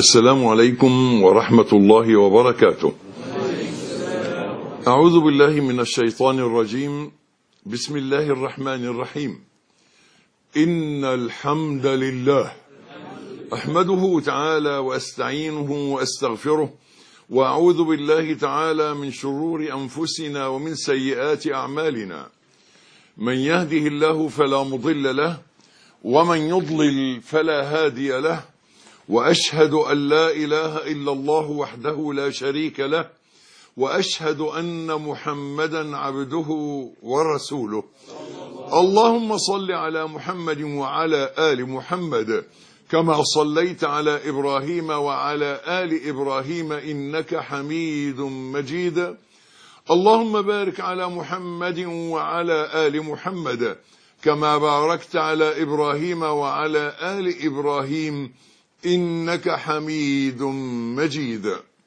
السلام عليكم ورحمة الله وبركاته. أعوذ بالله من الشيطان الرجيم. بسم الله الرحمن الرحيم. إن الحمد لله أحمده تعالى وأستعينه وأستغفره، وأعوذ بالله تعالى من شرور أنفسنا ومن سيئات أعمالنا. من يهده الله فلا مضل له، ومن يضلل فلا هادي له، وأشهد أن لا إله إلا الله وحده لا شريك له، وأشهد أن محمدا عبده ورسوله. اللهم صل على محمد وعلى آل محمد كما صليت على إبراهيم وعلى آل إبراهيم إنك حميد مجيد. اللهم بارك على محمد وعلى آل محمد كما باركت على إبراهيم وعلى آل إبراهيم إنك حميد مجيد.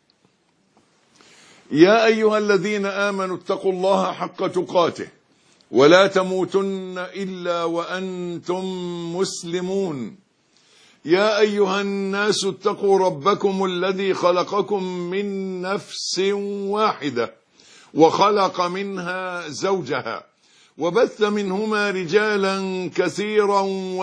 يا أيها الذين آمنوا اتقوا الله حق تقاته ولا تموتن إلا وأنتم مسلمون. يا أيها الناس اتقوا ربكم الذي خلقكم من نفس واحدة وخلق منها زوجها وبث منهما رجالا كثيرا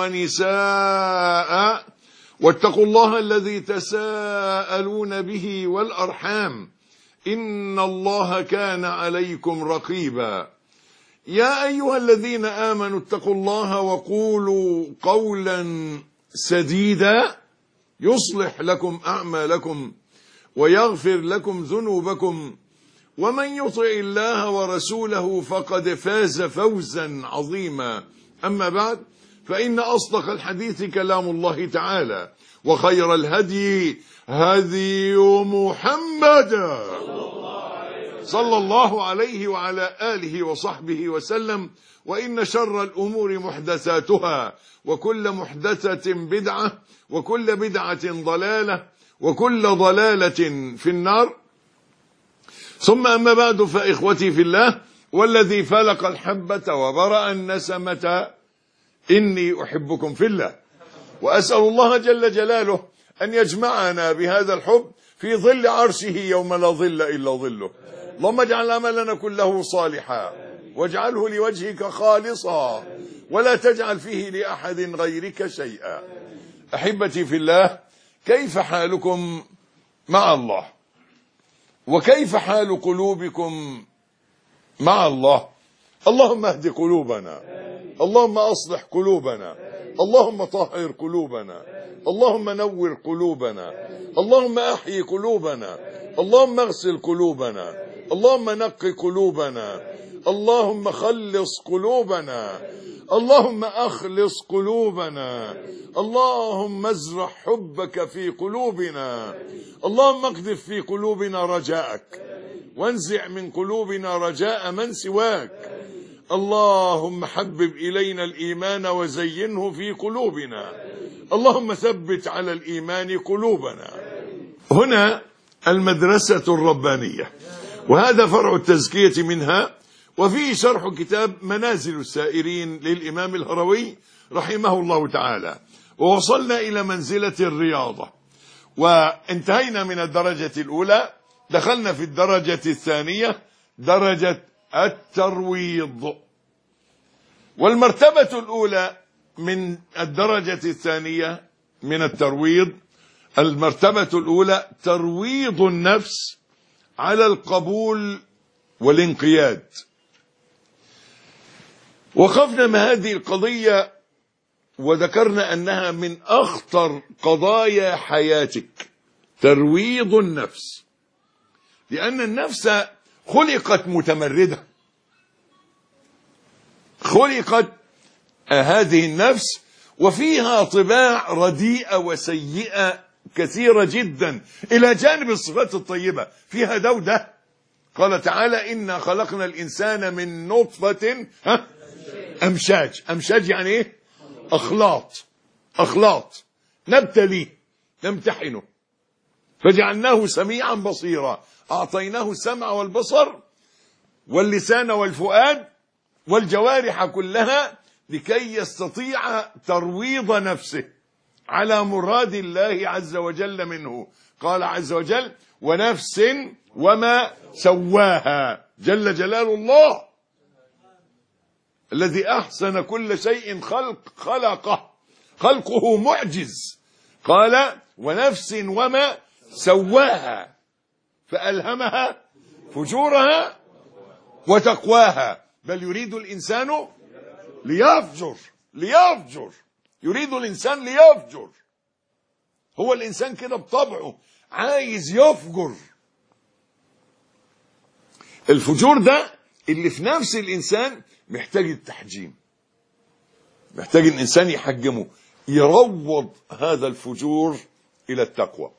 ونساء، واتقوا الله الذي تساءلون به والأرحام إن الله كان عليكم رقيبا. يا أيها الذين آمنوا اتقوا الله وقولوا قولا سديدا يصلح لكم أعمالكم ويغفر لكم ذنوبكم، ومن يطع الله ورسوله فقد فاز فوزا عظيما. أما بعد، فإن أصدق الحديث كلام الله تعالى، وخير الهدي هدي محمد صلى الله عليه وعلى آله وصحبه وسلم، وإن شر الأمور محدثاتها، وكل محدثة بدعة، وكل بدعة ضلالة، وكل ضلالة في النار. ثم أما بعد، فإخوتي في الله، والذي فلق الحبة وبرأ النسمة إني أحبكم في الله، وأسأل الله جل جلاله أن يجمعنا بهذا الحب في ظل عرشه يوم لا ظل إلا ظله. اللهم اجعل عملنا كله صالحا، واجعله لوجهك خالصا، ولا تجعل فيه لأحد غيرك شيئا. أحبتي في الله، كيف حالكم مع الله؟ وكيف حال قلوبكم مع الله؟ اللهم اهد قلوبنا، اللهم أصلح قلوبنا، اللهم طهر قلوبنا، اللهم نور قلوبنا، اللهم أحيي قلوبنا، اللهم اغسل قلوبنا، اللهم نقي قلوبنا، اللهم خلص قلوبنا، اللهم أخلص قلوبنا، اللهم ازرع حبك في قلوبنا، اللهم اقذف في قلوبنا رجاءك، وانزع من قلوبنا رجاء من سواك. اللهم حبب إلينا الإيمان وزينه في قلوبنا، اللهم ثبت على الإيمان قلوبنا. هنا المدرسة الربانية، وهذا فرع التزكية منها، وفيه شرح كتاب منازل السائرين للإمام الهروي رحمه الله تعالى. ووصلنا إلى منزلة الرياضة، وانتهينا من الدرجة الأولى، دخلنا في الدرجة الثانية، درجة الترويض. والمرتبة الأولى من الدرجة الثانية من الترويض، المرتبة الأولى ترويض النفس على القبول والانقياد. وقفنا مع هذه القضية وذكرنا أنها من أخطر قضايا حياتك، ترويض النفس، لأن النفس خلقت متمردة، خلقت هذه النفس وفيها طباع رديئة وسيئة كثيرة جدا، إلى جانب الصفات الطيبة فيها دودة. قال تعالى: إنا خلقنا الإنسان من نطفة أمشاج. أمشاج يعني إيه؟ أخلاط نبتليه نمتحنه فجعلناه سميعا بصيرا، أعطيناه السمع والبصر واللسان والفؤاد والجوارح كلها لكي يستطيع ترويض نفسه على مراد الله عز وجل منه. قال عز وجل ونفس وما سواها، جل جلال الله الذي أحسن كل شيء خلقه معجز. قال ونفس وما سواها فألهمها فجورها وتقواها. بل يريد الإنسان ليفجر يريد الإنسان ليفجر. هو الإنسان كده بطبعه عايز يفجر. الفجور ده اللي في نفس الإنسان محتاج التحجيم، محتاج الإنسان يحجمه، يروض هذا الفجور إلى التقوى،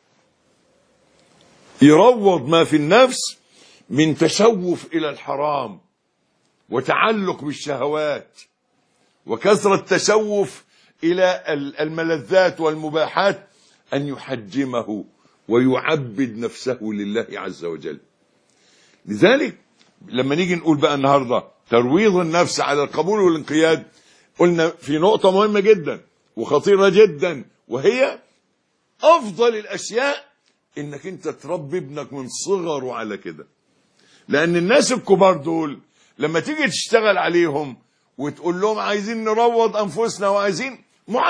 يروض ما في النفس من تشوف إلى الحرام وتعلق بالشهوات وكثرة تشوف إلى الملذات والمباحات، أن يحجمه ويعبد نفسه لله عز وجل. لذلك لما نيجي نقول بقى النهاردة ترويض النفس على القبول والانقياد، قلنا في نقطة مهمة جدا وخطيرة جدا، وهي أفضل الأشياء إنك أنت تربي ابنك من صغره على كده. لأن الناس الكبار دول لما تيجي تشتغل عليهم وتقول لهم عايزين نروض أنفسنا وعايزين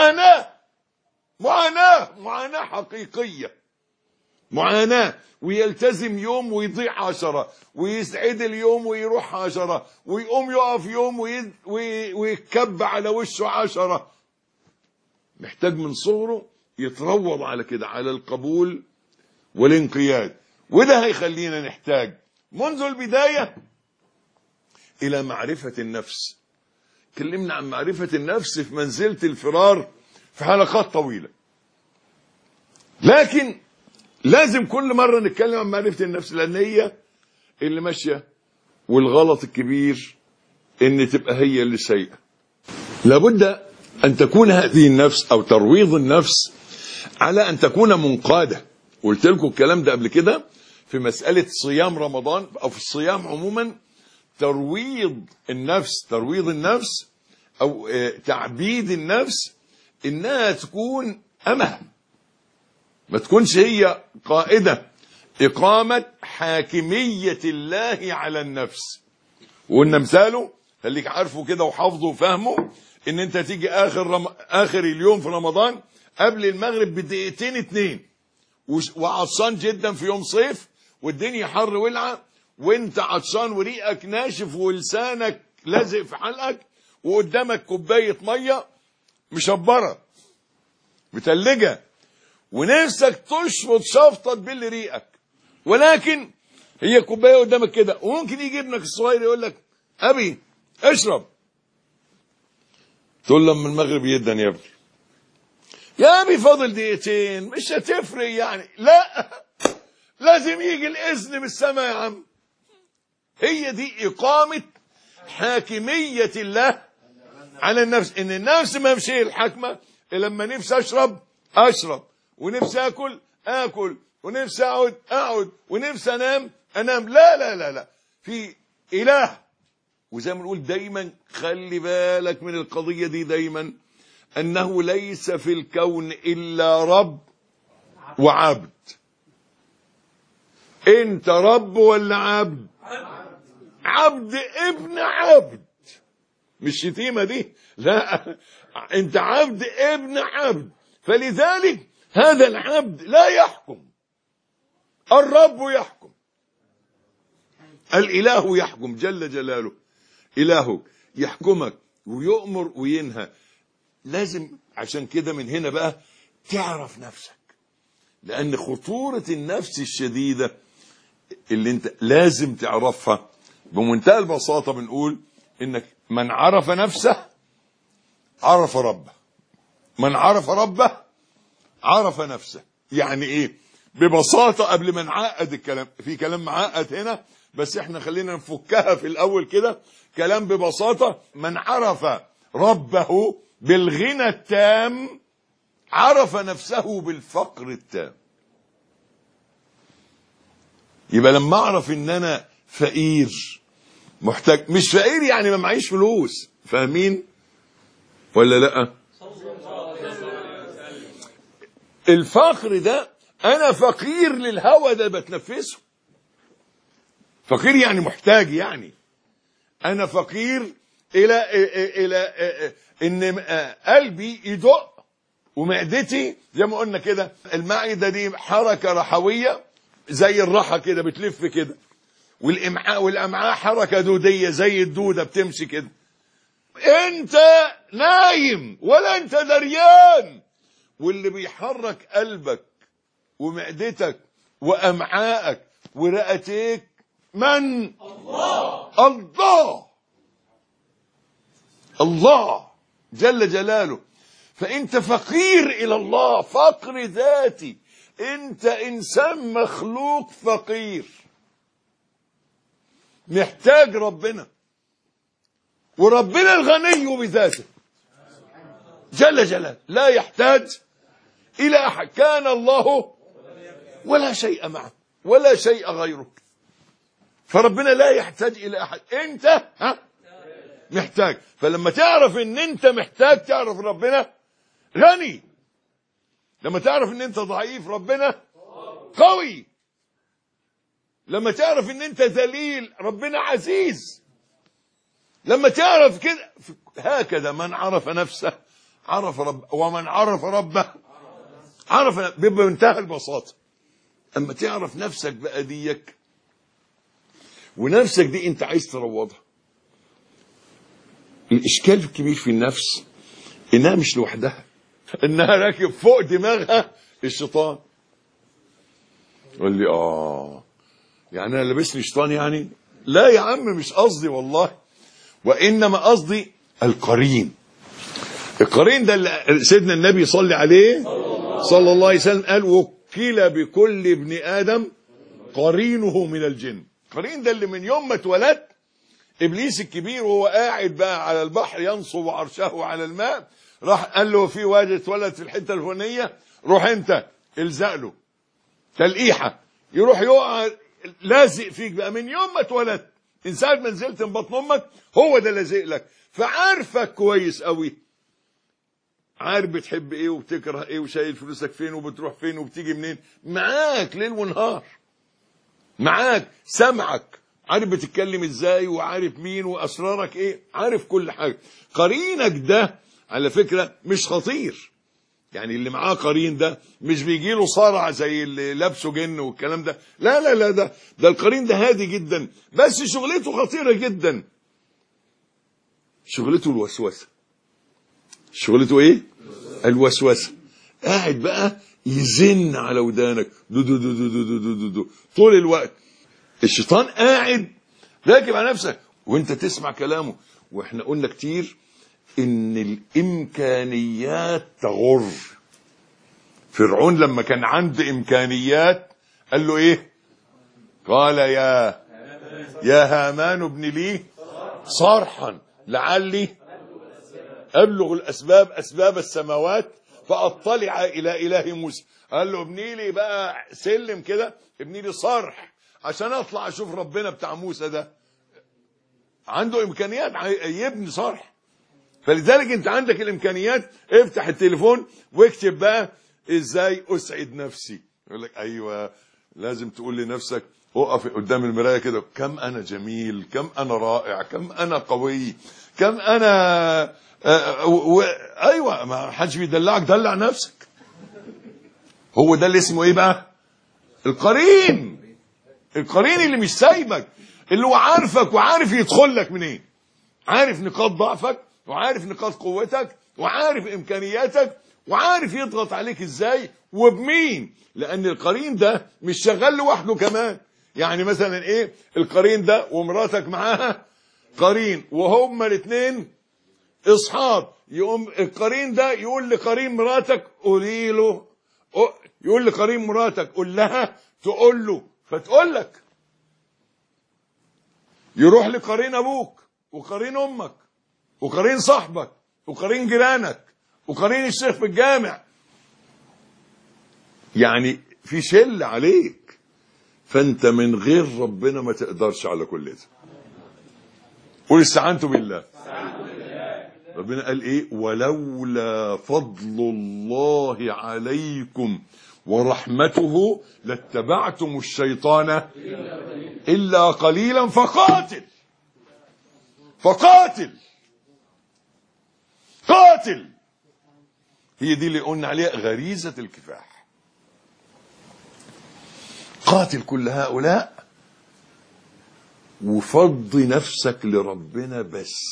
معاناة حقيقية، معاناة، ويلتزم يوم ويضيع 10، ويسعد اليوم ويروح 10، ويقوم يقف يوم ويكب على وشه 10. محتاج من صغره يتروض على كده، على القبول والانقياد. وده هيخلينا نحتاج منذ البداية إلى معرفة النفس. كلمنا عن معرفة النفس في منزلة الفرار في حلقات طويلة، لكن لازم كل مرة نتكلم عن معرفة النفس، لأن هي اللي ماشية، والغلط الكبير إن تبقى هي اللي سيئة. لابد أن تكون هذه النفس أو ترويض النفس على أن تكون منقادة. قلت لكم الكلام ده قبل كده في مسألة صيام رمضان أو في الصيام عموما. ترويض النفس أو تعبيد النفس إنها تكون أمة، ما تكونش هي قائدة. إقامة حاكمية الله على النفس. وقلنا مثاله خليك عارفه كده وحافظه وفهمه، إن أنت تيجي آخر اليوم في رمضان قبل المغرب بدقيقتين 2 وعطشان جدا في يوم صيف والدنيا حر ولعة، وانت عطشان وريقك ناشف ولسانك لازق في حلقك، وقدامك كوباية مية مشبرة متلجة، ونفسك تشفط شفطة تبل ريقك، ولكن هي كوباية قدامك كده. وممكن يجي ابنك الصغير يقول لك أبي اشرب، تقول له من المغرب جدا يا ابني، يا أبي فاضل دقيقتين مش هتفرق يعني. لا، لازم يجي الإذن من السماء يا عم. هي دي إقامة حاكمية الله على النفس. إن النفس ما مشي الحكمة لما نفسي أشرب، ونفسي آكل، ونفسي أقعد، ونفسي أنام. لا لا لا لا، في إله. وزي ما نقول دايما خلي بالك من القضية دي دايما، أنه ليس في الكون إلا رب وعبد. أنت رب ولا عبد؟ عبد ابن عبد، مش شتيمة دي، لا، أنت عبد ابن عبد. فلذلك هذا العبد لا يحكم، الرب يحكم، الإله يحكم جل جلاله. إلهك يحكمك ويؤمر وينهى. لازم عشان كده من هنا بقى تعرف نفسك، لأن خطورة النفس الشديدة اللي انت لازم تعرفها بمنتهى البساطة. بنقول إنك من عرف نفسه عرف ربه، من عرف ربه عرف نفسه. يعني إيه؟ ببساطة قبل ما نعقد الكلام، في كلام معقد هنا بس احنا خلينا نفكها في الأول كده. كلام ببساطة، من عرف ربه بالغنى التام عرف نفسه بالفقر التام. يبقى لما اعرف ان انا فقير محتاج، مش فقير يعني ما معيش فلوس، فاهمين ولا لا؟ الفقر ده انا فقير للهوى ده بتنفسه. فقير يعني محتاج، يعني انا فقير الى ان قلبي يدق ومعدتي زي ما قلنا كده. المعده دي حركه رحويه زي الرحى كده بتلف كده، والامعاء حركه دوديه زي الدوده بتمشي كده. انت نايم ولا انت دريان، واللي بيحرك قلبك ومعدتك وامعائك ورئتيك من؟ الله. الله جل جلاله. فانت فقير الى الله فقر ذاتي، انت انسان مخلوق فقير محتاج ربنا، وربنا الغني بذاته جل جلاله لا يحتاج الى احد. كان الله ولا شيء معه ولا شيء غيره، فربنا لا يحتاج الى احد. انت محتاج. فلما تعرف ان انت محتاج تعرف ربنا غني. لما تعرف ان انت ضعيف ربنا قوي. لما تعرف ان انت ذليل ربنا عزيز. لما تعرف كده هكذا من عرف نفسه عرف ربه، ومن عرف ربه عرف بمنتهى البساطة. اما تعرف نفسك بقى ديك، ونفسك دي انت عايز تروضها. الاشكال الكبير في النفس انها مش لوحدها، انها راكب فوق دماغها الشيطان. يقول لي يعني انا لابسني شيطان يعني؟ لا يا عم مش قصدي والله، وانما قصدي القرين. القرين ده اللي سيدنا النبي صلى عليه صلى الله عليه وسلم قال وكل بكل ابن ادم قرينه من الجن. قرين ده اللي من يوم ما اتولد ابليس الكبير وهو قاعد بقى على البحر ينصب عرشه على الماء، راح قال له في واد اتولد في الحته الفلانيه، روح انت الزق له تلقيحه، يروح يقع لازق فيك بقى من يوم ما اتولدت. من ساعه ما نزلت من بطن امك هو ده لازق لك، فعارفك كويس قوي، عارف بتحب ايه وبتكره ايه وشايل فلوسك فين وبتروح فين وبتيجي منين، معاك ليل ونهار، معاك سمعك، عارف بتتكلم ازاي وعارف مين واسرارك ايه، عارف كل حاجه. قرينك ده على فكره مش خطير، يعني اللي معاه قرين ده مش بيجي له صرع زي اللي لابسه جن والكلام ده، لا لا لا، ده القرين ده هادي جدا، بس شغلته خطيره جدا. شغلته الوسوسه. شغلته ايه؟ الوسوسه. قاعد بقى يزن على ودانك دو دو دو دو دو دو دو دو دو. طول الوقت الشيطان قاعد راكب على نفسك وانت تسمع كلامه. واحنا قلنا كتير ان الامكانيات تغر. فرعون لما كان عنده امكانيات قال له ايه؟ قال يا هامان ابن لي صرحا لعلي ابلغ الاسباب اسباب السماوات فاطلع الى اله موسى. قال له ابني لي بقى سلم كده، ابني لي صرح عشان اطلع اشوف ربنا بتاع موسى ده. عنده امكانيات يبني صرح. فلذلك انت عندك الامكانيات، افتح التليفون واكتب بقى ازاي اسعد نفسي. يقول لك ايوه لازم تقول لنفسك، اقف قدام المرايه كده، كم انا جميل، كم انا رائع، كم انا قوي، كم انا ايوه ما حدش بيدلعك، دلع نفسك. هو ده اللي اسمه ايه بقى؟ القرين. القرين اللي مش سايبك، اللي هو عارفك وعارف يدخل لك منين، عارف نقاط ضعفك وعارف نقاط قوتك وعارف امكانياتك وعارف يضغط عليك ازاي وبمين. لان القرين ده مش شغال لوحده كمان. يعني مثلا ايه؟ القرين ده ومراتك معاها قرين وهما الاثنين اصحاب، يقوم القرين ده يقول لقرين مراتك قولي له، يقول لقرين مراتك قول لها تقول له فتقول لك. يروح لقرين ابوك وقرين امك وقرين صاحبك وقرين جيرانك وقرين الشيخ في الجامع، يعني في شل عليك. فانت من غير ربنا ما تقدرش على كل ده. قول استعنت بالله. ربنا قال ايه؟ ولولا فضل الله عليكم ورحمته لاتبعتم الشيطان إلا قليلا. فقاتل هي دي اللي قلنا عليها غريزة الكفاح. قاتل كل هؤلاء وفض نفسك لربنا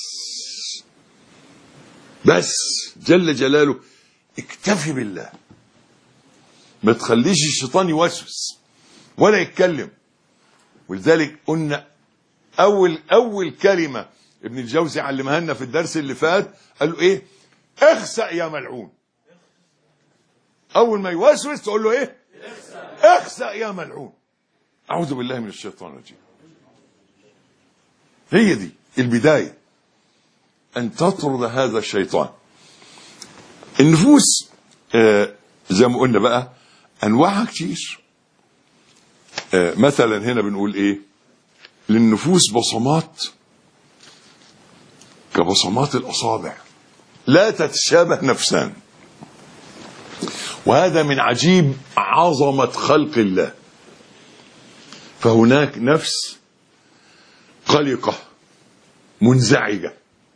بس جل جلاله. اكتفي بالله، ما تخليش الشيطان يوسوس ولا يتكلم. ولذلك قلنا اول كلمة ابن الجوزي علمها لنا في الدرس اللي فات، قال له ايه؟ اخسأ يا ملعون. اول ما يوسوس تقول له ايه؟ اخسأ يا ملعون. اعوذ بالله من الشيطان الرجيم. هي دي البداية، ان تطرد هذا الشيطان. النفوس زي ما قلنا بقى انواعها كتير. مثلا هنا بنقول ايه؟ للنفوس بصمات كبصمات الاصابع لا تتشابه نفسان، وهذا من عجيب عظمة خلق الله. فهناك نفس قلقة منزعجة،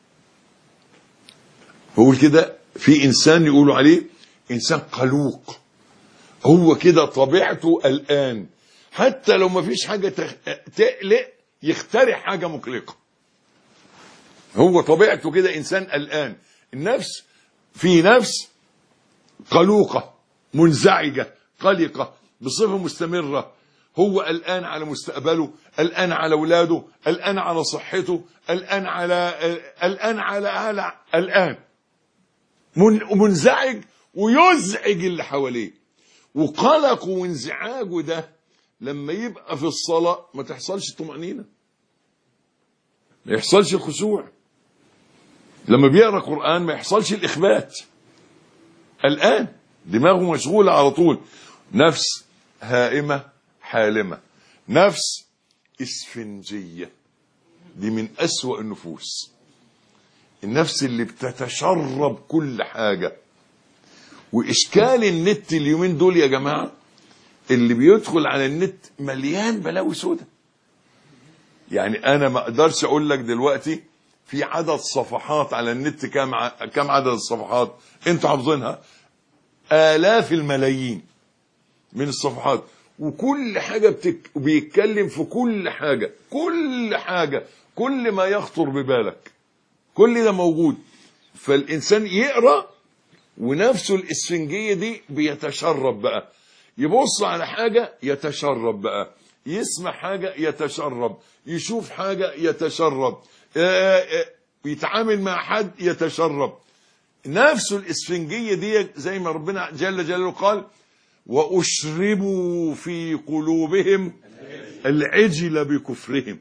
بقول كده في إنسان يقولوا عليه إنسان قلوق، هو كده طبيعته الآن، حتى لو ما فيش حاجة تقلق يخترع حاجة مقلقة. هو طبيعته كده إنسان الآن. النفس في نفس قلوقة منزعجة قلقة بصفة مستمرة، هو الآن على مستقبله، الآن على أولاده، الآن على صحته، الآن منزعج ويزعج اللي حواليه. وقلقه وانزعاجه ده لما يبقى في الصلاة ما تحصلش الطمأنينة، ما يحصلش الخشوع. لما بيقرأ قرآن ما يحصلش الإخبات. الآن دماغه مشغولة على طول. نفس هائمة حالمة، نفس إسفنجية، دي من أسوأ النفوس. النفس اللي بتتشرب كل حاجة. وإشكال النت اليومين دول يا جماعة، اللي بيدخل على النت مليان بلاوي سودة. يعني أنا ما أقدرش أقول لك دلوقتي في عدد صفحات على النت، كم عدد الصفحات انتوا حافظينها؟ آلاف الملايين من الصفحات، وكل حاجة بيتكلم في كل حاجة، كل ما يخطر ببالك كل ده موجود. فالإنسان يقرأ ونفسه الإسفنجية دي بيتشرب بقى، يبص على حاجة يتشرب بقى، يسمع حاجة يتشرب، يشوف حاجة يتشرب، يتعامل مع حد يتشرب. نفسه الإسفنجية دي زي ما ربنا جل جلاله قال: وأشربوا في قلوبهم العجل بكفرهم.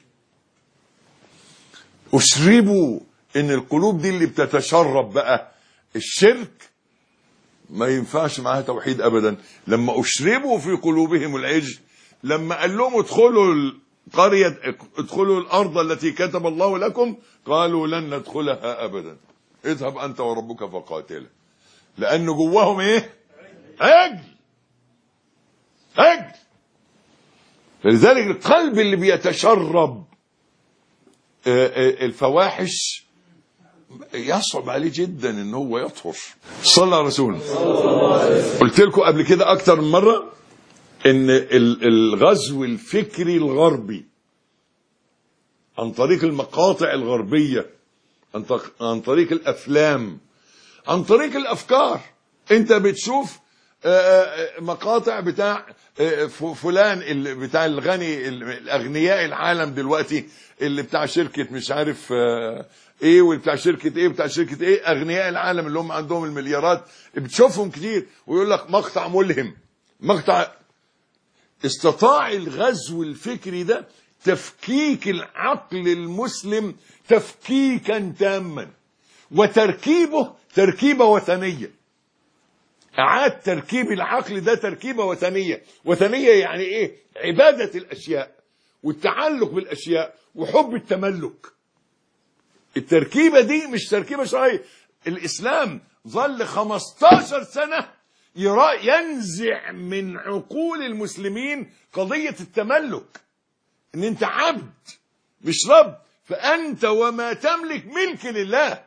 أشربوا، إن القلوب دي اللي بتتشرب بقى الشرك ما ينفعش معاها توحيد أبدا. لما أشربوا في قلوبهم العجل، لما قال لهم ادخلوا القرية، ادخلوا الأرض التي كتب الله لكم، قالوا لن ندخلها أبدا، اذهب أنت وربك فقاتلا. لأن جواهم إيه؟ عجل. فلذلك القلب اللي بيتشرب الفواحش يصعب عليه جدا ان هو يطهر. صلى على رسول. قلت لكم قبل كده اكتر من مرة ان الغزو الفكري الغربي عن طريق المقاطع الغربية، عن طريق الافلام، عن طريق الافكار. انت بتشوف مقاطع بتاع فلان بتاع الغني، الاغنياء العالم دلوقتي، اللي بتاع شركة مش عارف ايه، وبتاع شركة ايه، بتاع شركة ايه، اغنياء العالم اللي هم عندهم المليارات، بتشوفهم كتير ويقول لك مقطع ملهم، مقطع. استطاع الغزو الفكري ده تفكيك العقل المسلم تفكيكا تاما، وتركيبه تركيبة وثنية. أعاد تركيب العقل ده تركيبة وثنية. وثنية يعني إيه؟ عبادة الأشياء والتعلق بالأشياء وحب التملك. التركيبة دي مش تركيبة شرعية. الإسلام ظل 15 سنة ينزع من عقول المسلمين قضية التملك، ان انت عبد مش رب، فأنت وما تملك ملك لله.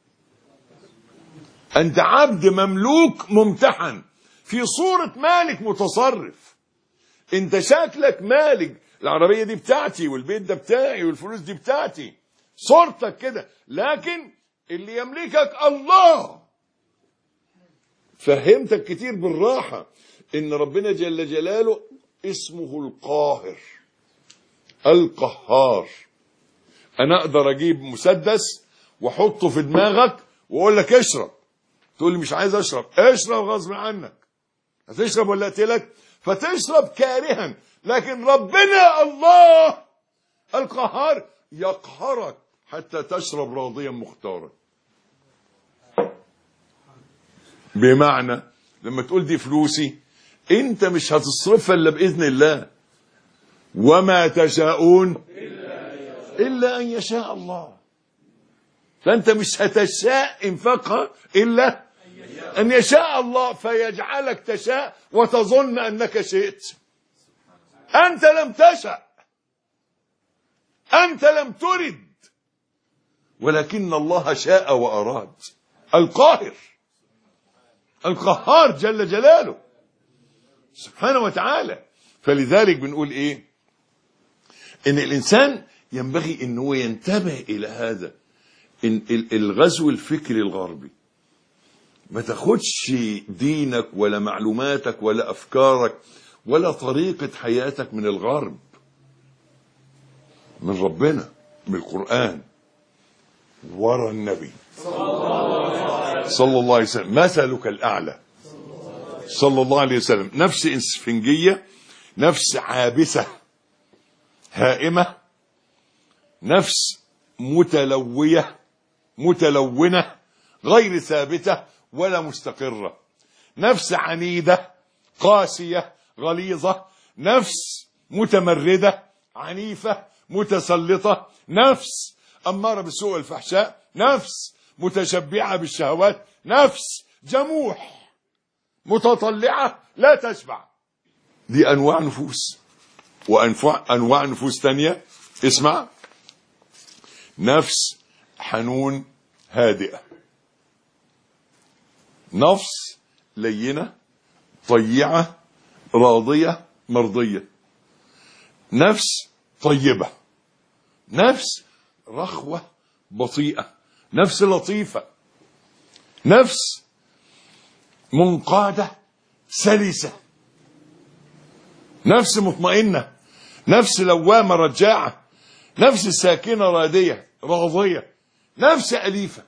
أنت عبد مملوك ممتحن في صورة مالك متصرف. أنت شكلك مالك، العربية دي بتاعتي والبيت ده بتاعي والفلوس دي بتاعتي، صورتك كده، لكن اللي يملكك الله. فهمتك كتير بالراحة إن ربنا جل جلاله اسمه القاهر القهار. أنا أقدر أجيب مسدس وأحطه في دماغك وأقول لك اشرب، تقول لي مش عايز أشرب، اشرب غصب عنك. هتشرب ولا أقتلك؟ فتشرب كارها. لكن ربنا الله القهار يقهرك حتى تشرب راضيا مختارا. بمعنى لما تقول دي فلوسي، انت مش هتصرفها الا باذن الله، وما تشاءون الا ان يشاء الله. فانت مش هتشاء انفاقها الا ان يشاء الله، فيجعلك تشاء وتظن انك شئت. انت لم تشأ، انت لم ترد، ولكن الله شاء واراد. القاهر القهار جل جلاله سبحانه وتعالى. فلذلك بنقول ايه؟ ان الانسان ينبغي ان هو ينتبه الى هذا. إن الغزو الفكري الغربي ما تاخدش دينك ولا معلوماتك ولا افكارك ولا طريقة حياتك من الغرب، من ربنا، من القرآن، ورا النبي صلى الله عليه وسلم. مثلك الأعلى صلى الله عليه وسلم نفس إسفنجية، نفس عابسة هائمة، نفس متلوية متلونة غير ثابتة ولا مستقرة، نفس عنيدة قاسية غليظة، نفس متمردة عنيفة متسلطة، نفس أمارة بالسوء والفحشاء، نفس متشبعة بالشهوات، نفس جموح متطلعة لا تشبع. دي أنواع نفوس. وأنواع نفوس تانية، اسمع، نفس حنون هادئة، نفس لينة طيعة راضية مرضية، نفس طيبة، نفس رخوة بطيئة، نفس لطيفة، نفس منقادة سلسة، نفس مطمئنة، نفس لوامة رجاعة، نفس ساكنة رادية راضية، نفس أليفة.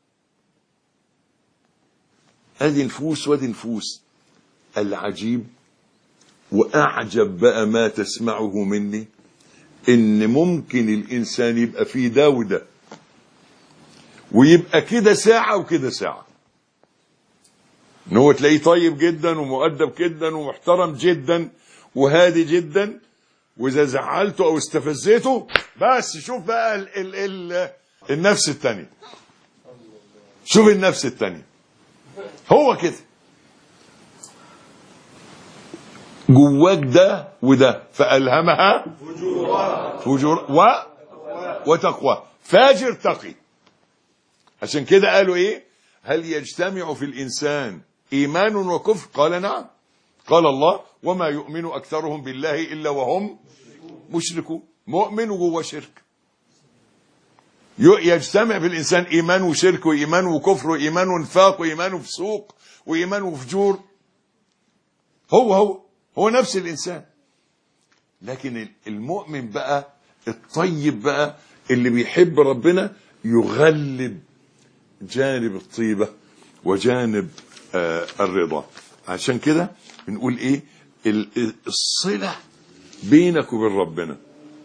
هذه نفوس ودي نفوس. العجيب وأعجب بقى ما تسمعه مني إن ممكن الإنسان يبقى فيه ده وده، ويبقى كده ساعة وكده ساعة. إن هو تلاقيه طيب جدا ومؤدب جدا ومحترم جدا وهادي جدا، وإذا زعلته أو استفزيته بس شوف بقى النفس التانية. شوف النفس التانية، هو كده جواك ده وده، فألهمها فجور وتقوى. فاجر تقي. عشان كده قالوا ايه؟ هل يجتمع في الإنسان إيمان وكفر؟ قال نعم. قال الله وما يؤمن أكثرهم بالله إلا وهم مشركون. مؤمن وجوه شرك. يجتمع في الإنسان إيمان وشرك وإيمان وكفر وإيمان ونفاق وإيمان وفسوق وإيمان وفجور. هو نفس الإنسان. لكن المؤمن بقى الطيب بقى اللي بيحب ربنا يغلب جانب الطيبة وجانب الرضا. عشان كده بنقول ايه؟ الصلة بينك وبين ربنا.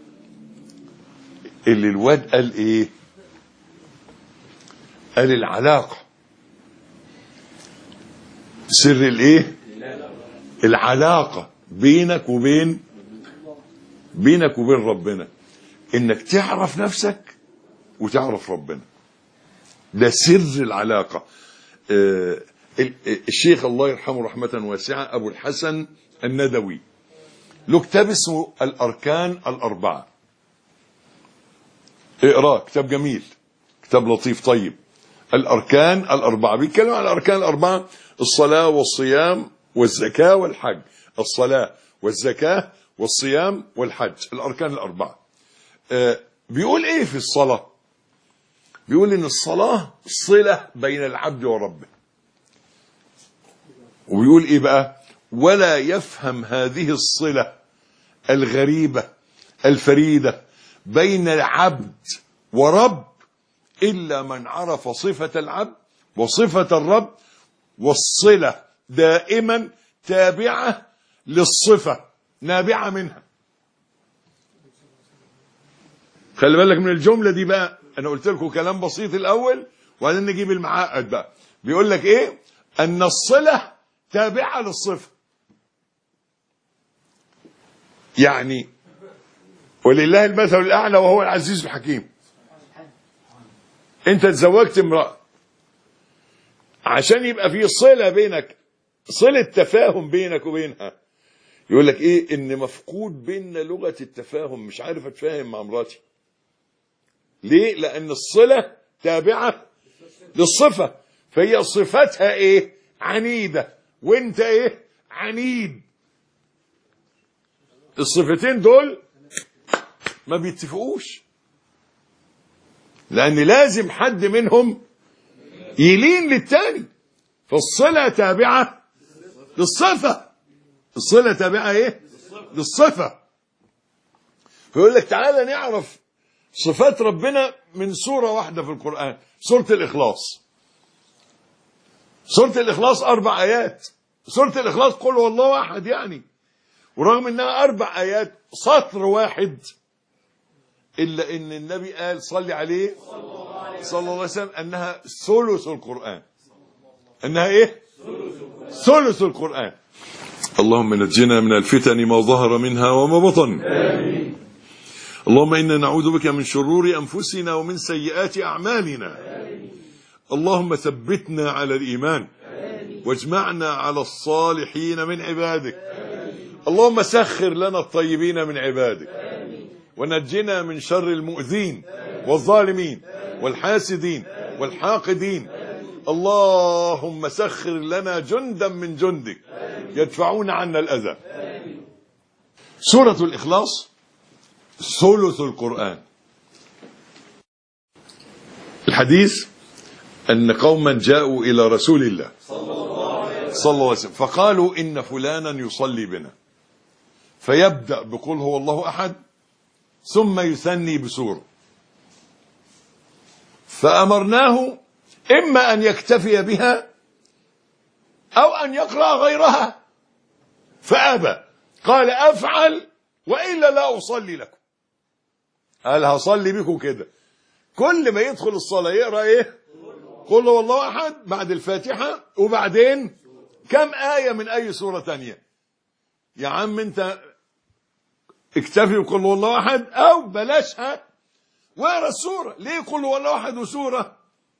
اللي الواد قال ايه؟ قال العلاقة، سر الايه؟ العلاقة بينك وبين ربنا، انك تعرف نفسك وتعرف ربنا. ده سر العلاقة. الشيخ الله يرحمه رحمة واسعة أبو الحسن الندوي له كتاب اسمه الأركان الأربعة، اقراه، كتاب جميل، كتاب لطيف طيب. الأركان الأربعة بيتكلم عن الأركان الأربعة: الصلاة والصيام والزكاة والحج. الصلاة والزكاة والصيام والحج، الأركان الأربعة. بيقول إيه في الصلاة؟ بيقول إن الصلاة صلة بين العبد وربه. وبيقول إيه بقى؟ ولا يفهم هذه الصلة الغريبة الفريدة بين العبد ورب إلا من عرف صفة العبد وصفة الرب، والصلة دائما تابعة للصفة نابعة منها. خلي بالك من الجملة دي بقى، أنا قلت لكم كلام بسيط الأول وبعدين نجيب المعقد بقى. بيقول لك إيه؟ أن الصلة تابعة للصفة. يعني ولله المثل الأعلى وهو العزيز الحكيم. أنت تزوجت امرأة عشان يبقى في صلة بينك، صلة تفاهم بينك وبينها. يقول لك إيه؟ إن مفقود بيننا لغة التفاهم، مش عارف أتفاهم مع مراتي. ليه؟ لأن الصلة تابعة للصفة، فهي صفتها إيه؟ عنيدة، وأنت إيه؟ عنيد. الصفتين دول ما بيتفقوش، لأن لازم حد منهم يلين للتاني. فالصلة تابعة للصفة، الصلة تابعة إيه؟ للصفة. فيقول لك تعالى نعرف صفات ربنا من سورة واحدة في القرآن، سورة الإخلاص. سورة الإخلاص 4 آيات. سورة الإخلاص قل هو الله أحد يعني، ورغم انها 4 آيات سطر واحد، الا ان النبي قال صلي عليه صلى الله عليه وسلم انها ثلث القرآن. انها ايه؟ ثلث القرآن. اللهم نجنا من الفتن ما ظهر منها وما بطن. آمين. اللهم إنا نعوذ بك من شرور أنفسنا ومن سيئات أعمالنا. آمين. اللهم ثبتنا على الإيمان. آمين. واجمعنا على الصالحين من عبادك. آمين. اللهم سخر لنا الطيبين من عبادك. آمين. ونجنا من شر المؤذين. آمين. والظالمين. آمين. والحاسدين. آمين. والحاقدين. آمين. اللهم سخر لنا جندا من جندك. آمين. يدفعون عنا الأذى. آمين. سورة الإخلاص ثلث القرآن. الحديث أن قوما جاءوا إلى رسول الله صلى الله عليه وسلم فقالوا إن فلانا يصلي بنا، فيبدأ بقول هو الله أحد ثم يثني بسورة، فأمرناه إما أن يكتفي بها أو أن يقرأ غيرها، فأبى. قال أفعل وإلا لا أصلي لكم. قال هصلي بكم كده، كل ما يدخل الصلاة يقرأ إيه؟ قل هو الله أحد بعد الفاتحة، وبعدين كم آية من أي سورة تانية. يا عم أنت اكتفي بقل هو الله أحد أو بلاشها واقرأ السورة. ليه قل هو الله أحد وسورة؟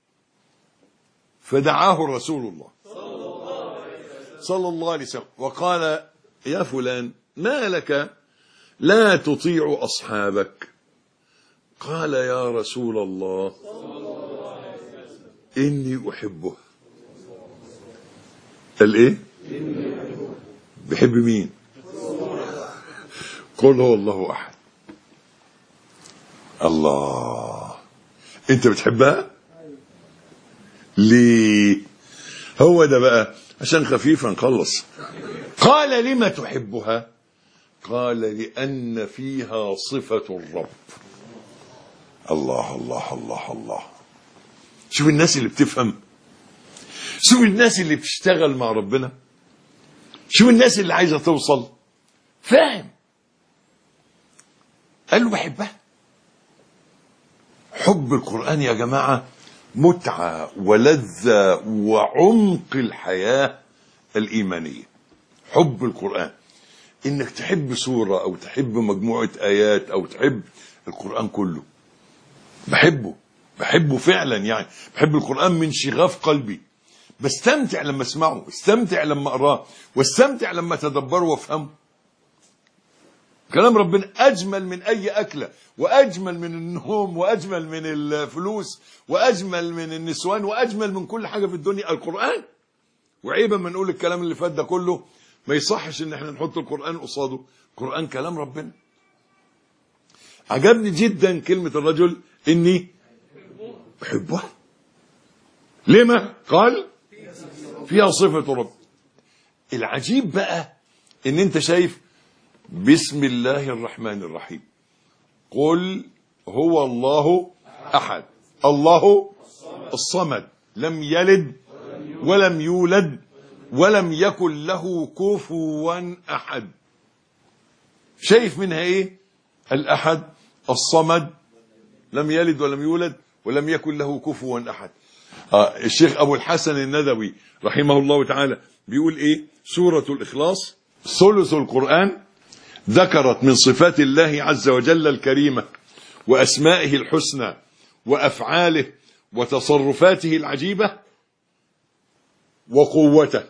فدعاه رسول الله صلى الله عليه وسلم وقال يا فلان ما لك لا تطيع أصحابك؟ قال يا رسول الله إني أحبه. قال إيه؟ بحب مين؟ قل هو الله أحد. الله، أنت بتحبها؟ ليه؟ هو ده بقى عشان خفيفة نخلص. قال لما تحبها؟ قال لأن فيها صفة الرب. الله الله الله الله. شوف الناس اللي بتفهم، شوف الناس اللي بتشتغل مع ربنا، شوف الناس اللي عايزة توصل، فاهم. قال له بحبها. حب القرآن يا جماعة متعة ولذة وعمق الحياة الإيمانية. حب القرآن، إنك تحب سورة أو تحب مجموعة آيات أو تحب القرآن كله. بحبه بحبه فعلا، يعني بحب القرآن من شغاف قلبي، بستمتع لما اسمعه، استمتع لما اقراه، واستمتع لما اتدبره وافهمه. كلام ربنا اجمل من اي اكله، واجمل من النوم، واجمل من الفلوس، واجمل من النسوان، واجمل من كل حاجه في الدنيا القرآن. وعيبا ما نقول الكلام اللي فات ده كله، ما يصحش ان احنا نحط القرآن قصاده. القرآن كلام ربنا. عجبني جدا كلمة الرجل اني احبه. لما قال فيها صفة رب. العجيب بقى ان انت شايف بسم الله الرحمن الرحيم، قل هو الله احد الله الصمد لم يلد ولم يولد ولم يكن له كفوا احد. شايف منها ايه؟ الاحد الصمد لم يلد ولم يولد ولم يكن له كفوا احد. الشيخ ابو الحسن الندوي رحمه الله تعالى بيقول ايه؟ سورة الاخلاص ثلث القرآن ذكرت من صفات الله عز وجل الكريمة واسمائه الحسنى وافعاله وتصرفاته العجيبة وقوته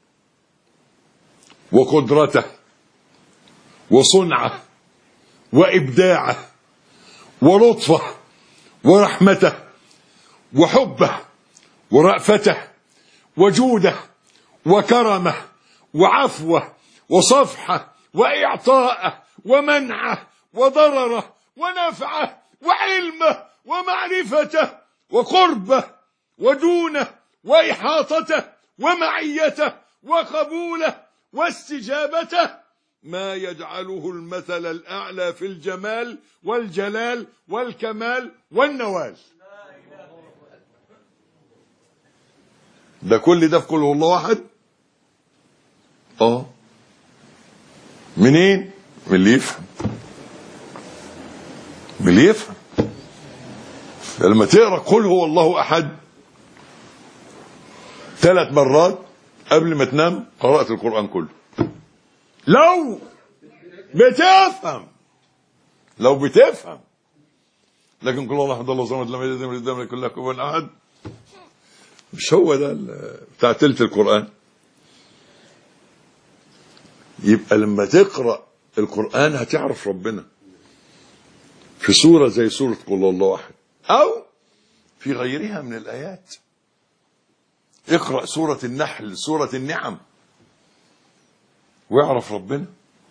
وقدرته وصنعه وابداعه ولطفه ورحمته وحبه ورأفته وجوده وكرمه وعفوه وصفحه وإعطاءه ومنعه وضرره ونفعه وعلمه ومعرفته وقربه ودونه وإحاطته ومعيته وقبوله واستجابته، ما يجعله المثل الأعلى في الجمال والجلال والكمال والنوال. ده كل ده في قل هو الله واحد. منين؟ من اللي يفهم، من اللي يفهم. لما تقرأ قل هو الله أحد 3 مرات قبل ما تنام قرأت القرآن كله، لو بتفهم، لو بتفهم. لكن كل الله احد الله الصمد لم يلد ولم يولد ولم يكن له كفوا احد، مش هو ده بتاع تلت القرآن. يبقى لما تقرأ القرآن هتعرف ربنا في سورة زي سورة قل الله احد او في غيرها من الآيات. اقرأ سورة النحل، سورة النعم، واعرف ربنا.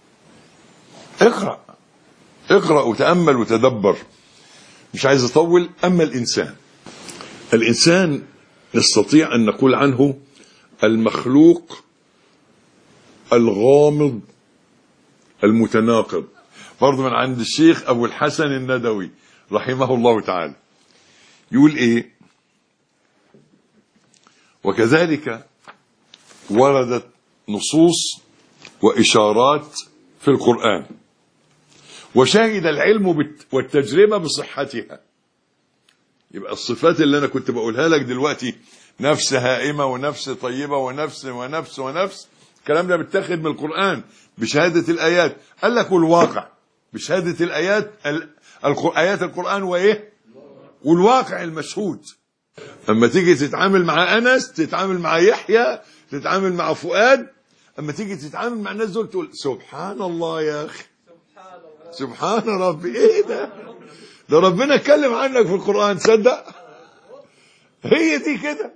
اقرأ وتأمل وتدبر. مش عايز اطول. اما الانسان نستطيع ان نقول عنه المخلوق الغامض المتناقض، برضه من عند الشيخ ابو الحسن الندوي رحمه الله تعالى. يقول ايه؟ وكذلك وردت نصوص وإشارات في القرآن وشهد العلم والتجربة بصحتها. يبقى الصفات اللي أنا كنت بقولها لك دلوقتي، نفس هائمة ونفس طيبة ونفس ونفس ونفس، الكلام ده بيتاخد من القرآن بشهادة الآيات. قال لك والواقع بشهادة الآيات، آيات القرآن وإيه؟ والواقع المشهود. اما تيجي تتعامل مع انس، تتعامل مع يحيى، تتعامل مع فؤاد، اما تيجي تتعامل مع الناس دول تقول سبحان الله يا اخي، سبحان ربي. ايه ده ربنا اتكلم عنك في القرآن، تصدق؟ هي دي كده.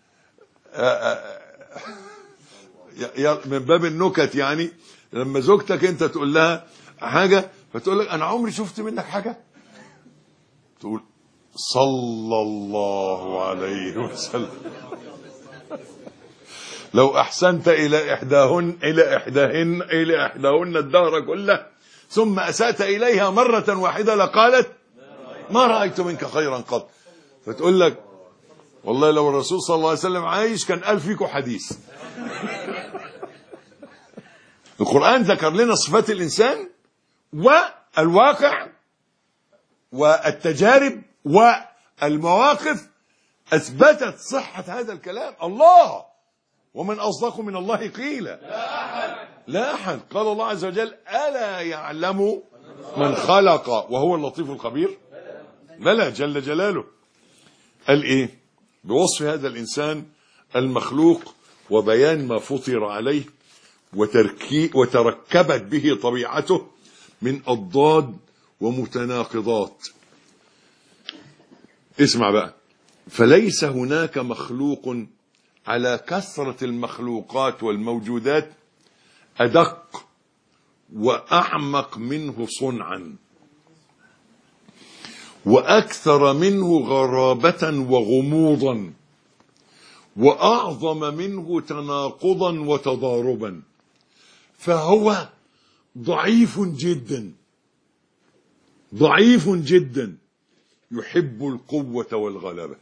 من باب النكت يعني، لما زوجتك انت تقول لها حاجة فتقول لك انا عمري شفت منك حاجة، تقول صلى الله عليه وسلم. لو أحسنت إلى إحداهن الدهر كله ثم أسأت إليها مرة واحدة لقالت ما رأيت منك خيرا قط. فتقول لك والله لو الرسول صلى الله عليه وسلم عايش كان قال فيكم حديث. القرآن ذكر لنا صفات الإنسان والواقع والتجارب والمواقف أثبتت صحة هذا الكلام. الله، ومن أصدق من الله قيلا. لا أحد. قال الله عز وجل ألا يعلم من خلق وهو اللطيف الخبير؟ بلى جل جلاله. قال ايه بوصف هذا الانسان المخلوق وبيان ما فطر عليه وتركبت به طبيعته من أضداد ومتناقضات. اسمع بقى. فليس هناك مخلوق على كثرة المخلوقات والموجودات أدق وأعمق منه صنعا وأكثر منه غرابة وغموضا وأعظم منه تناقضا وتضاربا، فهو ضعيف جدا ضعيف جدا يحب القوة والغلبة،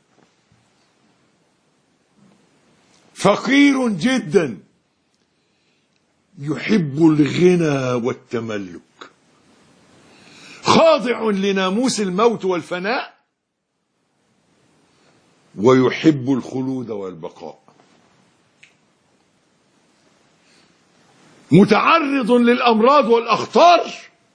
فقير جدا يحب الغنى والتملك، خاضع لناموس الموت والفناء ويحب الخلود والبقاء، متعرض للأمراض والأخطار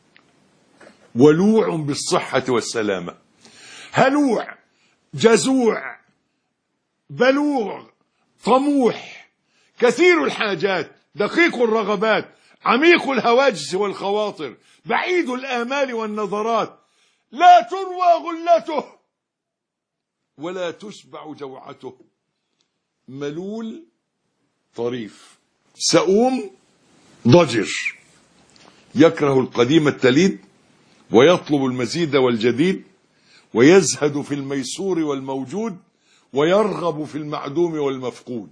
ولوع بالصحة والسلامة، هلوع جزوع بلوغ طموح كثير الحاجات دقيق الرغبات عميق الهواجس والخواطر بعيد الآمال والنظرات، لا تروى غلته ولا تشبع جوعته، ملول طريف سؤوم ضجر، يكره القديم التليد ويطلب المزيد والجديد، ويزهد في الميسور والموجود ويرغب في المعدوم والمفقود،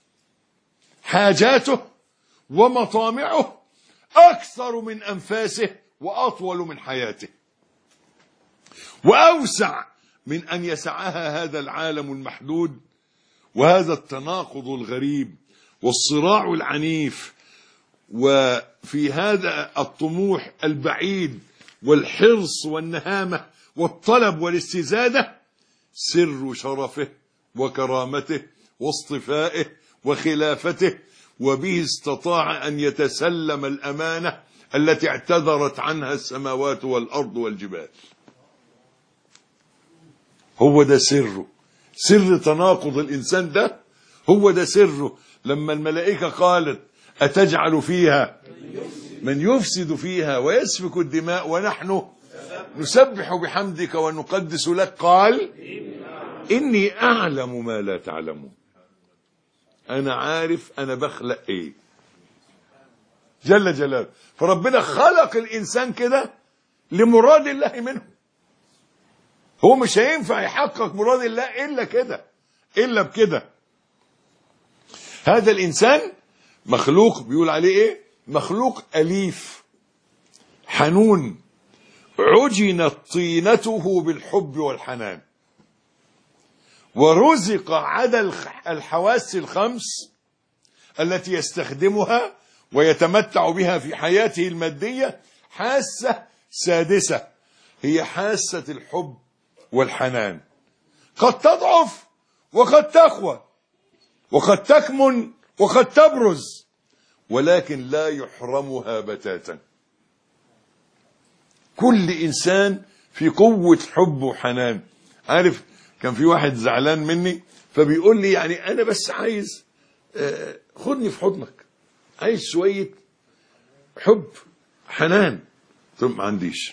حاجاته ومطامعه أكثر من أنفاسه وأطول من حياته، وأوسع من أن يسعها هذا العالم المحدود، وهذا التناقض الغريب والصراع العنيف، وفي هذا الطموح البعيد والحرص والنهامة والطلب والاستزادة سر شرفه وكرامته واصطفائه وخلافته، وبه استطاع أن يتسلم الأمانة التي اعتذرت عنها السماوات والأرض والجبال. هو ده سره، سر تناقض الإنسان ده، هو ده سره. لما الملائكة قالت أتجعل فيها من يفسد فيها ويسفك الدماء ونحن نسبح بحمدك ونقدس لك، قال إني أعلم ما لا تعلمون، أنا عارف أنا بخلق إيه جل جلاله. فربنا خلق الإنسان كده لمراد الله منه، هو مش هينفع يحقق مراد الله إلا كده، إلا بكده. هذا الإنسان مخلوق بيقول عليه إيه؟ مخلوق أليف حنون عجنت طينته بالحب والحنان، ورزق عدا الحواس الخمس التي يستخدمها ويتمتع بها في حياته المادية حاسة سادسة، هي حاسة الحب والحنان، قد تضعف وقد تقوى وقد تكمن وقد تبرز، ولكن لا يحرمها بتاتا. كل إنسان في قوة حب وحنان. عارف كان في واحد زعلان مني فبيقول لي يعني أنا بس عايز خدني في حضنك، عايز شوية حب حنان. طب ما عنديش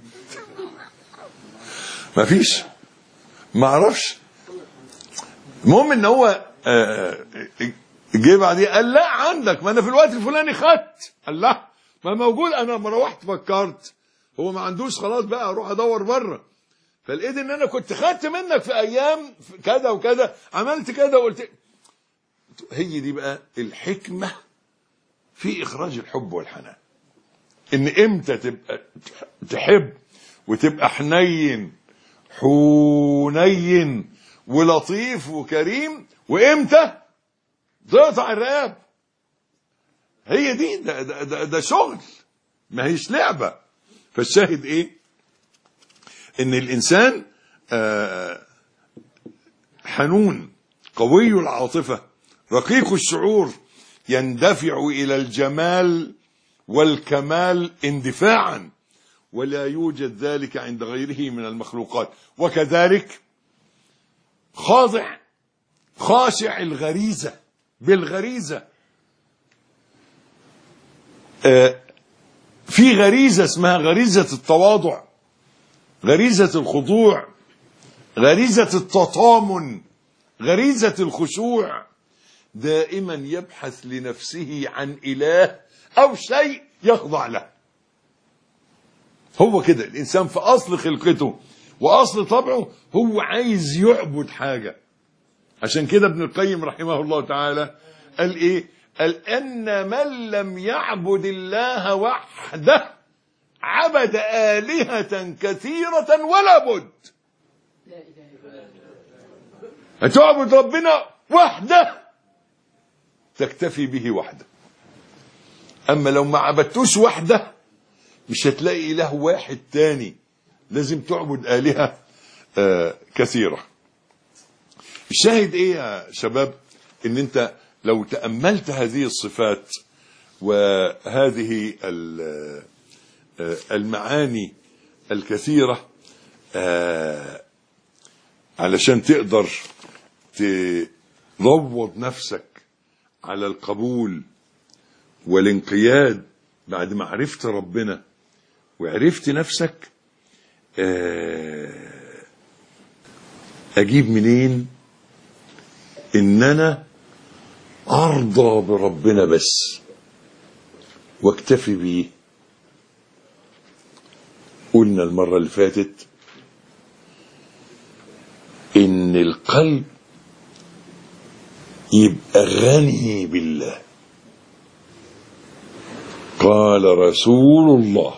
ما فيش ما اعرفش. المهم ان هو جه بعديه قال لا عندك، ما انا في الوقت الفلاني خدت. قال لا ما موجود، انا لما روحت فكرت هو ما عندوش، خلاص بقى اروح ادور بره، فلقيت ان انا كنت خدت منك في ايام كذا وكذا، عملت كذا وقلت. هي دي بقى الحكمة في اخراج الحب والحنان، ان امتى تبقى تحب وتبقى حنين ولطيف وكريم، وامتى تقطع الرقاب. هي دي ده شغل، ما هيش لعبة. فالشاهد ايه؟ ان الانسان حنون قوي العاطفة رقيق الشعور، يندفع الى الجمال والكمال اندفاعا، ولا يوجد ذلك عند غيره من المخلوقات. وكذلك خاضع خاشع الغريزة بالغريزة. في غريزة اسمها غريزة التواضع، غريزة الخضوع، غريزة التطامن، غريزة الخشوع. دائما يبحث لنفسه عن إله أو شيء يخضع له. هو كده الإنسان في أصل خلقته وأصل طبعه هو عايز يعبد حاجة. عشان كده ابن القيم رحمه الله تعالى قال إيه؟ قال أن من لم يعبد الله وحده عبد آلهة كثيرة ولا بد. هتعبد ربنا وحده تكتفي به وحده. أما لو ما عبدتوش وحده مش هتلاقي إله واحد تاني، لازم تعبد آلهة كثيرة. الشاهد إيه يا شباب؟ إن أنت لو تأملت هذه الصفات وهذه المعاني الكثيرة علشان تقدر تروض نفسك على القبول والانقياد بعد ما عرفت ربنا وعرفت نفسك، أجيب منين إن أنا أرضى بربنا بس واكتفي بيه؟ قلنا المرة اللي فاتت إن القلب يبقى غني بالله. قال رسول الله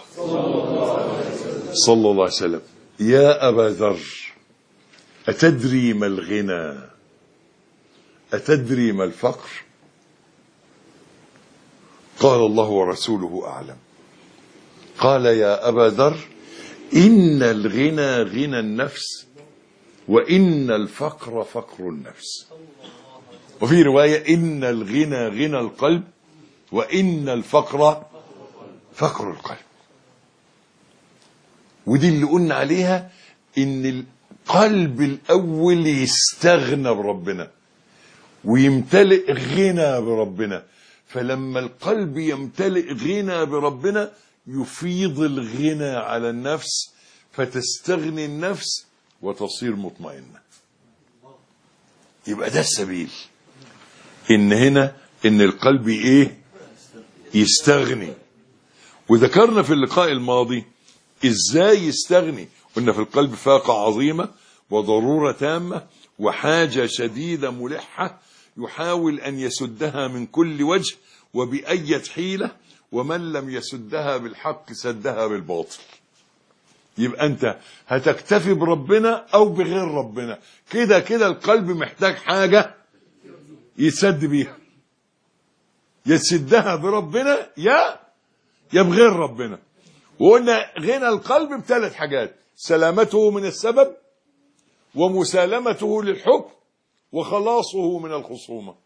صلى الله عليه وسلم: يا أبا ذر أتدري ما الغنى؟ أتدري ما الفقر؟ قال الله ورسوله أعلم. قال: يا أبا ذر إن الغنى غنى النفس وإن الفقر فقر النفس. وفي رواية: إن الغنى غنى القلب وإن الفقر فقر القلب. ودي اللي قلنا عليها إن القلب الأول يستغنى بربنا ويمتلئ غنى بربنا. فلما القلب يمتلئ غنى بربنا يفيض الغنى على النفس فتستغني النفس وتصير مطمئنة. يبقى ده السبيل. إن هنا إن القلب إيه؟ يستغني. وذكرنا في اللقاء الماضي إزاي يستغني. قلنا في القلب فاقة عظيمة وضرورة تامة وحاجة شديدة ملحة يحاول أن يسدها من كل وجه وبأية حيلة، ومن لم يسدها بالحق سدها بالباطل. يبقى أنت هتكتفي بربنا أو بغير ربنا، كده كده القلب محتاج حاجة يسد بيها، يسدها بربنا يا بغير ربنا. وقلنا غنى القلب بثلاث حاجات: سلامته من السبب ومسالمته للحكم وخلاصه من الخصومة.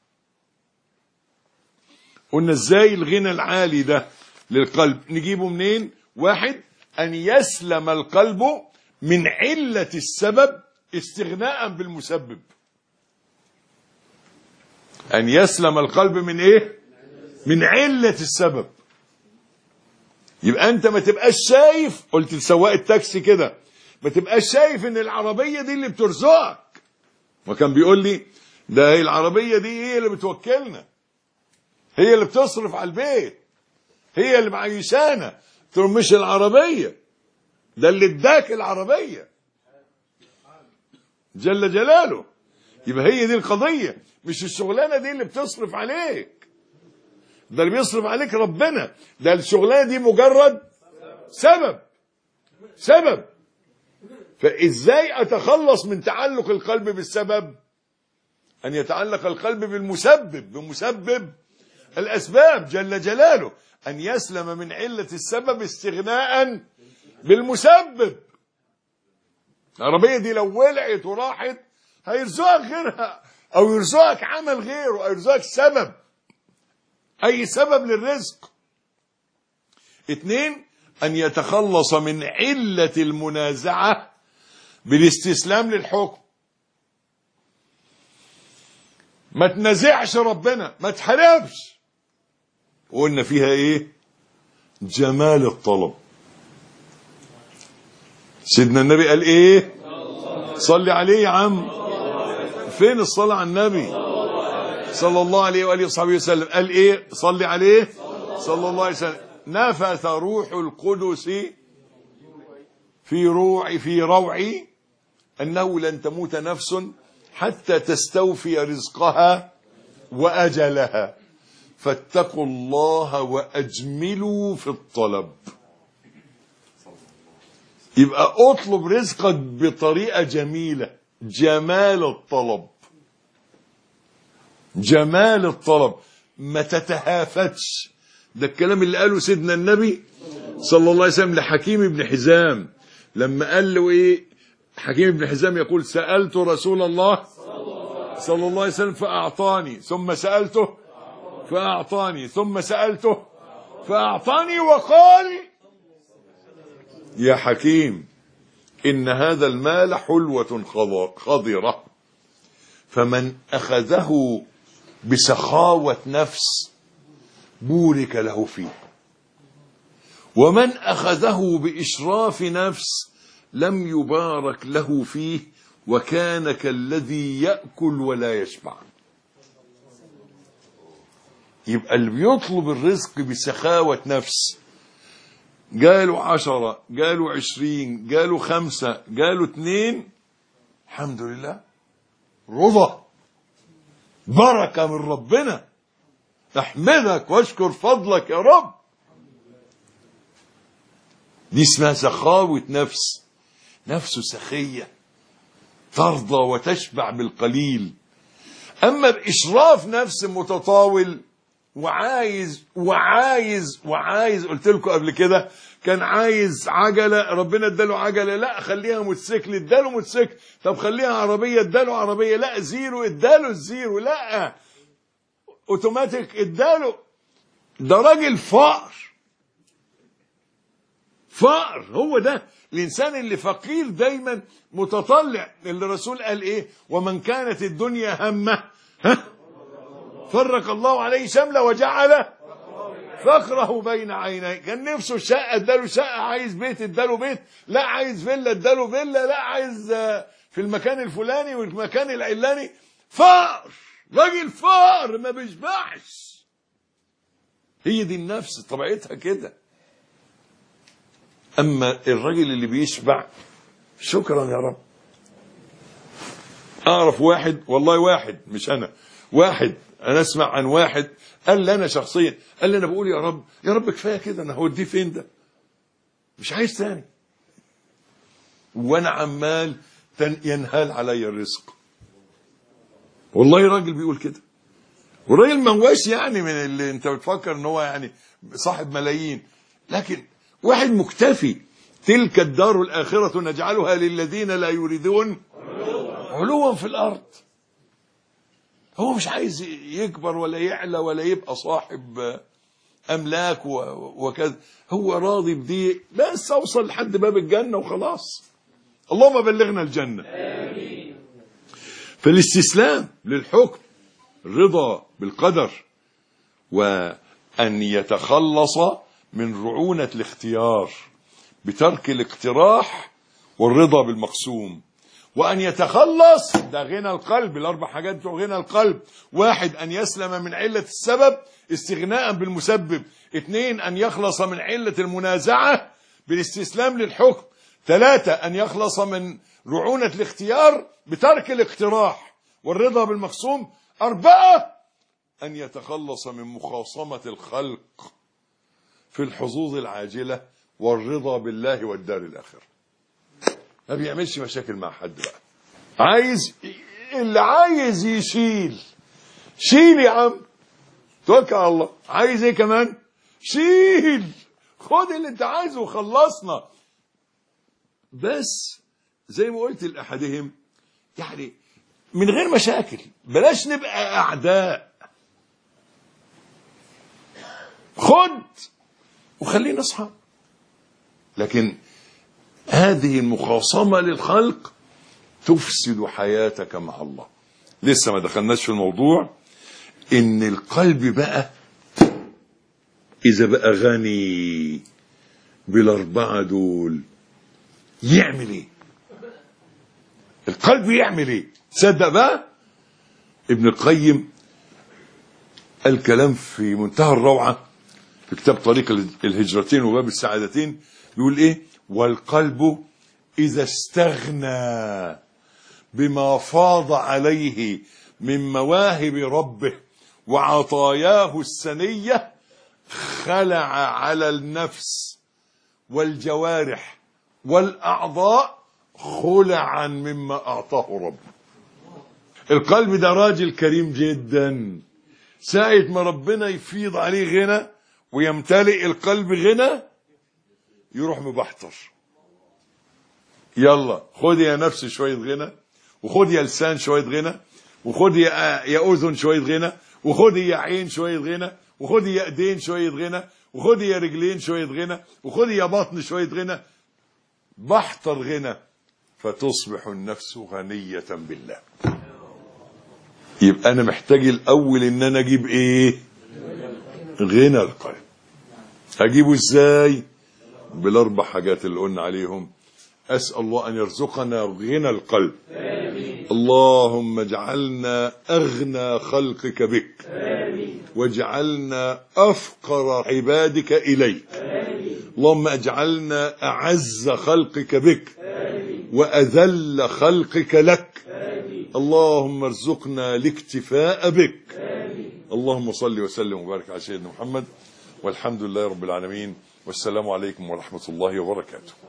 قلنا ازاي الغنى العالي ده للقلب نجيبه منين؟ واحد: أن يسلم القلب من علة السبب استغناء بالمسبب. أن يسلم القلب من إيه؟ من علة السبب. يبقى أنت ما تبقاش شايف، قلت لسواق التاكسي كده، ما تبقاش شايف إن العربية دي اللي بترزقك. وكان بيقول لي ده هي العربية دي هي اللي بتوكلنا، هي اللي بتصرف على البيت، هي اللي معيشانا. تقول مش العربية، ده اللي اداك العربية جل جلاله. يبقى هي دي القضية، مش الشغلانة دي اللي بتصرف عليك، ده اللي بيصرف عليك ربنا. ده الشغلانة دي مجرد سبب. فإزاي أتخلص من تعلق القلب بالسبب؟ أن يتعلق القلب بالمسبب، بمسبب الأسباب جل جلاله. أن يسلم من علة السبب استغناء بالمسبب. العربية دي لو ولعت وراحت هيرزقك غيرها، أو يرزقك عمل غيره، أو يرزقك سبب، أي سبب للرزق. اثنين: أن يتخلص من علة المنازعة بالاستسلام للحكم. ما تنازعش ربنا، ما تحاربش. وقلنا فيها ايه؟ جمال الطلب. سيدنا النبي قال ايه؟ صلي عليه يا عم. فين الصلاة على النبي صلى الله عليه وآله وصحبه وسلم؟ قال ايه؟ صلي عليه صلى الله عليه وسلم. نفث روح القدس في روعي أنه لن تموت نفس حتى تستوفي رزقها وأجلها، فاتقوا الله وأجملوا في الطلب. يبقى اطلب رزقك بطريقة جميلة. جمال الطلب، جمال الطلب، ما تتهافتش. ده الكلام اللي قاله سيدنا النبي صلى الله عليه وسلم لحكيم بن حزام لما قال له ايه؟ حكيم بن حزام يقول: سألت رسول الله صلى الله عليه وسلم فأعطاني، ثم سألته فأعطاني، ثم سألته فأعطاني، وقال: يا حكيم إن هذا المال حلوة خضرة، فمن أخذه بسخاوة نفس بورك له فيه، ومن أخذه بإشراف نفس لم يبارك له فيه، وكان كالذي يأكل ولا يشبع. يبقى اللي بيطلب الرزق بسخاوة نفس، قالوا 10، قالوا 20، قالوا 5، قالوا 2، الحمد لله، رضا، بركة من ربنا، احمدك واشكر فضلك يا رب. دي اسمها سخاوة نفس، نفس سخية ترضى وتشبع بالقليل. أما بإشراف نفس متطاول وعايز وعايز وعايز، قلت لكم قبل كده كان عايز عجلة، ربنا اداله عجلة، لا خليها موتوسيكل، اداله موتوسيكل. طب خليها عربية، اداله عربية. لا زيرو، اداله الزيرو. لا اوتوماتيك، اداله. ده راجل فقر، فقر. هو ده الإنسان اللي فقير دايما متطلع. اللي الرسول قال ايه؟ ومن كانت الدنيا همه فرق الله عليه شمله وجعل فقره بين عينيه. كان نفسه شقه، اداله شقه. عايز بيت، اداله بيت. لا عايز فيلا، اداله فيلا. لا عايز في المكان الفلاني والمكان العلاني. فقر، راجل فقر ما بيشبعش. هي دي النفس طبيعتها كده. اما الراجل اللي بيشبع، شكرا يا رب. اعرف واحد، والله واحد مش انا، واحد انا اسمع عن واحد قال لي انا شخصيا، قال لي انا بقول يا رب، يا رب كفايه كده، انا هوديه فين ده؟ مش عايز تاني. وانا عمال ينهال علي الرزق. والله راجل بيقول كده، والراجل ما هواش يعني من اللي انت بتفكر ان هو يعني صاحب ملايين، لكن واحد مكتفي. تلك الدار الآخرة نجعلها للذين لا يريدون علوا في الأرض. هو مش عايز يكبر ولا يعلى ولا يبقى صاحب أملاك وكذا. هو راضي بدي بس أوصل لحد باب الجنة وخلاص. اللهم بلغنا الجنة. آمين. فالاستسلام للحكم، الرضا بالقدر، وأن يتخلص من رعونة الاختيار بترك الاقتراح والرضا بالمقسوم، وأن يتخلص، ده غنى القلب. الأربع حاجات بتوع غنى القلب: 1 أن يسلم من علة السبب استغناء بالمسبب. 2 أن يخلص من علة المنازعة بالاستسلام للحكم. 3 أن يخلص من رعونة الاختيار بترك الاقتراح والرضا بالمقسوم. 4 أن يتخلص من مخاصمة الخلق في الحظوظ العاجلة والرضا بالله والدار الآخرة. ما بيعملش مشاكل مع حد بقى. عايز اللي عايز يشيل، شيل يا عم، توكل على الله. عايز ايه كمان؟ شيل، خد اللي انت عايزه وخلصنا. بس زي ما قلت لأحدهم، يعني من غير مشاكل، بلاش نبقى أعداء. خد وخلينا أصحاب. لكن هذه المخاصمة للخلق تفسد حياتك مع الله. لسه ما دخلناش في الموضوع. ان القلب بقى اذا بقى غني بالاربعه دول يعمل ايه؟ القلب يعمل ايه؟ تصدق بقى ابن القيم الكلام في منتهى الروعه في كتاب طريق الهجرتين وباب السعادتين. بيقول ايه؟ والقلب اذا استغنى بما فاض عليه من مواهب ربه وعطاياه السنيه خلع على النفس والجوارح والاعضاء خلعا مما اعطاه ربه. القلب ده راجل كريم جدا، ساعة ما ربنا يفيض عليه غنى ويمتلئ القلب غنى يروح مبحتر. يلا خد يا نفس شوية غنى، وخد يا لسان شوية غنى، وخد يا أذن شوية غنى، وخد يا عين شوية غنى، وخد يا ايدين شوية غنى، وخد يا رجلين شوية غنى، وخد يا بطن شوية غنى. بحتر غنى فتصبح النفس غنية بالله. يبقى انا محتاج الاول ان انا اجيب ايه؟ غنى القلب. هجيبه ازاي؟ بالاربع حاجات اللي قلنا عليهم. اسال الله ان يرزقنا غنى القلب. آمين. اللهم اجعلنا اغنى خلقك بك. آمين. واجعلنا افقر عبادك اليك. آمين. اللهم اجعلنا اعز خلقك بك. آمين. واذل خلقك لك. آمين. اللهم ارزقنا الاكتفاء بك. آمين. اللهم صل وسلم وبارك على سيدنا محمد، والحمد لله رب العالمين، والسلام عليكم ورحمة الله وبركاته.